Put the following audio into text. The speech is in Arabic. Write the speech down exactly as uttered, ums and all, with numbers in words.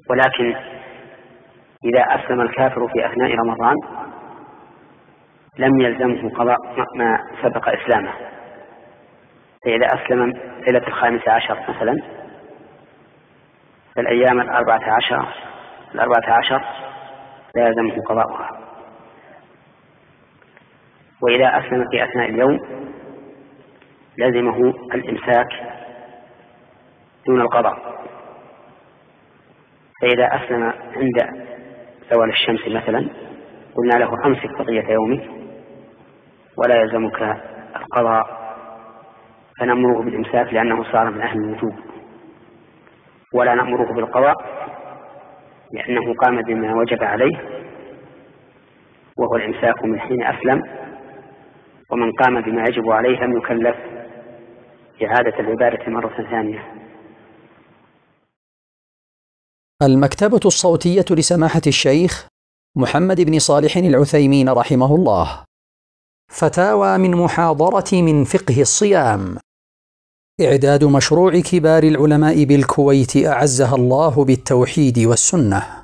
ولكن إذا أسلم الكافر في أثناء رمضان لم يلزمه قضاء ما سبق إسلامه. فإذا أسلم ليلة الخامسة عشر مثلا فالأيام الأربعة عشر الأربعة عشر لا يلزمه قضاؤها. وإذا أسلم في أثناء اليوم لزمه الإمساك دون القضاء. فإذا أسلم عند زوال الشمس مثلا قلنا له أمسك بقية يومك ولا يلزمك القضاء، فنأمره بالإمساك لأنه صار من أهل الوجوب، ولا نأمره بالقضاء لأنه قام بما وجب عليه وهو الإمساك من حين أسلم، ومن قام بما يجب عليه لم يكلف إعادة العبادة مرة ثانية. المكتبة الصوتية لسماحة الشيخ محمد بن صالح العثيمين رحمه الله. فتاوى من محاضرة من فقه الصيام. إعداد مشروع كبار العلماء بالكويت أعزها الله بالتوحيد والسنة.